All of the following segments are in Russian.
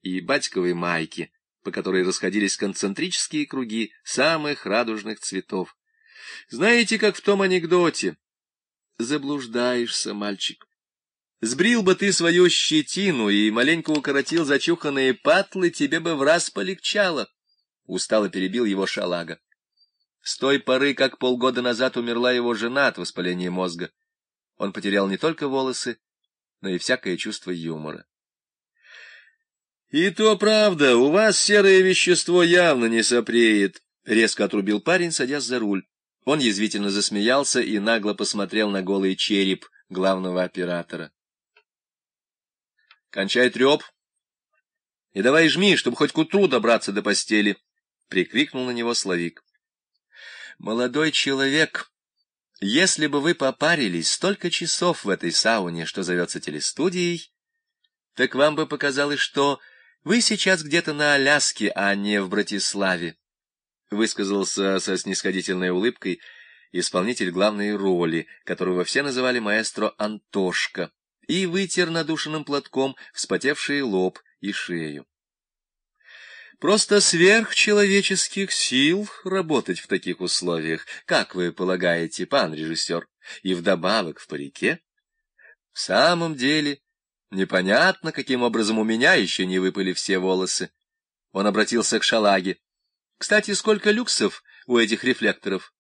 и батьковой майке, по которой расходились концентрические круги самых радужных цветов. Знаете, как в том анекдоте? Заблуждаешься, мальчик. Сбрил бы ты свою щетину и маленько укоротил зачуханные патлы, тебе бы враз полегчало. Устало перебил его Шалага. С той поры, как полгода назад умерла его жена от воспаления мозга, он потерял не только волосы, но и всякое чувство юмора. — И то правда, у вас серое вещество явно не сопреет, — резко отрубил парень, садясь за руль. Он язвительно засмеялся и нагло посмотрел на голый череп главного оператора. — Кончай треп и давай жми, чтобы хоть к утру добраться до постели, — прикрикнул на него Славик. — Молодой человек, если бы вы попарились столько часов в этой сауне, что зовется телестудией, так вам бы показалось, что вы сейчас где-то на Аляске, а не в Братиславе, — высказался со снисходительной улыбкой исполнитель главной роли, которого все называли маэстро Антошка, и вытер надушенным платком вспотевший лоб и шею. Просто сверхчеловеческих сил работать в таких условиях, как вы полагаете, пан режиссер, и вдобавок в парике? В самом деле, непонятно, каким образом у меня еще не выпали все волосы. Он обратился к Шалаге. Кстати, сколько люксов у этих рефлекторов?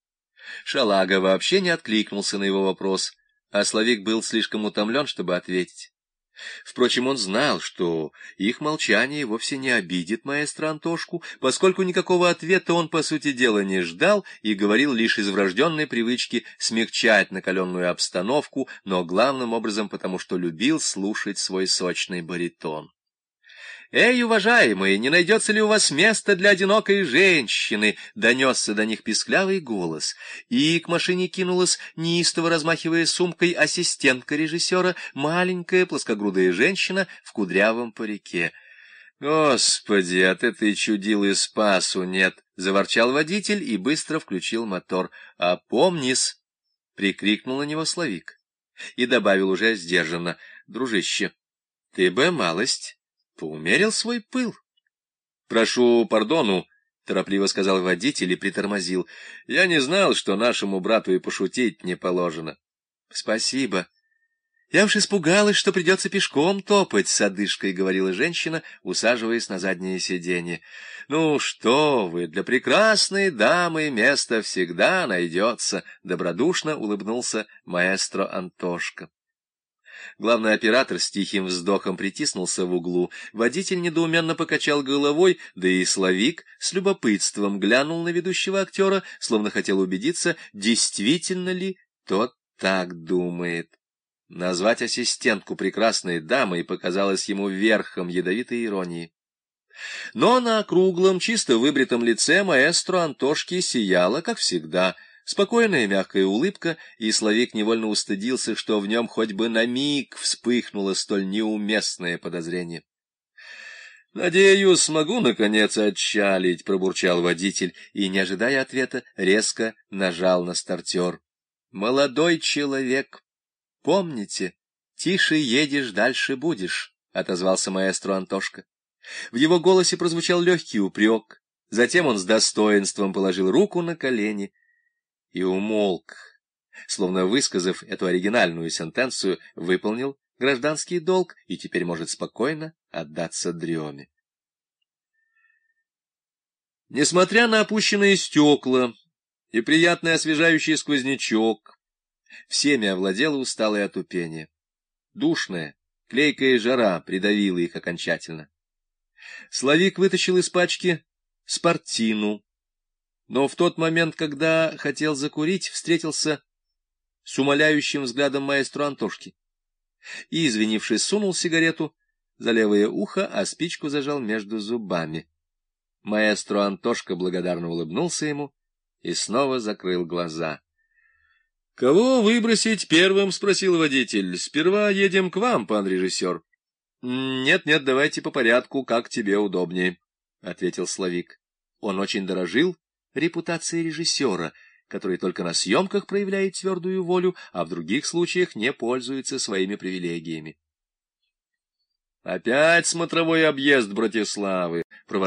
Шалага вообще не откликнулся на его вопрос, а Славик был слишком утомлен, чтобы ответить. Впрочем, он знал, что их молчание вовсе не обидит маэстро Антошку, поскольку никакого ответа он, по сути дела, не ждал и говорил лишь из врожденной привычки смягчать накаленную обстановку, но главным образом потому, что любил слушать свой сочный баритон. «Эй, уважаемые, не найдется ли у вас места для одинокой женщины?» — донесся до них писклявый голос, и к машине кинулась, неистово размахивая сумкой, ассистентка режиссера, маленькая плоскогрудая женщина в кудрявом парике. «Господи, от этой чудилы спасу нет!» — заворчал водитель и быстро включил мотор. «Опомнись!» — прикрикнул на него Славик и добавил уже сдержанно: «Дружище, ты бы малость поумерил свой пыл». — Прошу пардону, — торопливо сказал водитель и притормозил. — Я не знал, что нашему брату и пошутить не положено. — Спасибо. Я уж испугалась, что придется пешком топать, — с одышкой говорила женщина, усаживаясь на заднее сиденье. — Ну что вы, для прекрасной дамы место всегда найдется, — добродушно улыбнулся маэстро Антошка. Главный оператор с тихим вздохом притиснулся в углу, водитель недоуменно покачал головой, да и Славик с любопытством глянул на ведущего актера, словно хотел убедиться, действительно ли тот так думает. Назвать ассистентку прекрасной дамой показалось ему верхом ядовитой иронии. Но на круглом, чисто выбритом лице маэстро Антошки сияла, как всегда, спокойная мягкая улыбка, и Славик невольно устыдился, что в нем хоть бы на миг вспыхнуло столь неуместное подозрение. — Надеюсь, смогу, наконец, отчалить, — пробурчал водитель, и, не ожидая ответа, резко нажал на стартер. — Молодой человек, помните, тише едешь, дальше будешь, — отозвался маэстро Антошка. В его голосе прозвучал легкий упрек, затем он с достоинством положил руку на колени и умолк, словно, высказав эту оригинальную сентенцию, выполнил гражданский долг и теперь может спокойно отдаться дреме. Несмотря на опущенные стекла и приятный освежающий сквознячок, всеми овладело усталое отупение. Душная, клейкая жара придавила их окончательно. Славик вытащил из пачки спортину, но в тот момент, когда хотел закурить, встретился с умоляющим взглядом маэстро Антошки и, извинившись, сунул сигарету за левое ухо, а спичку зажал между зубами. Маэстро Антошка благодарно улыбнулся ему и снова закрыл глаза. — Кого выбросить первым? — спросил водитель. — Сперва едем к вам, пан режиссер. — Нет-нет, давайте по порядку, как тебе удобнее, — ответил Славик. Он очень дорожил репутацией режиссера, который только на съемках проявляет твердую волю, а в других случаях не пользуется своими привилегиями. Опять смотровой объезд Братиславы,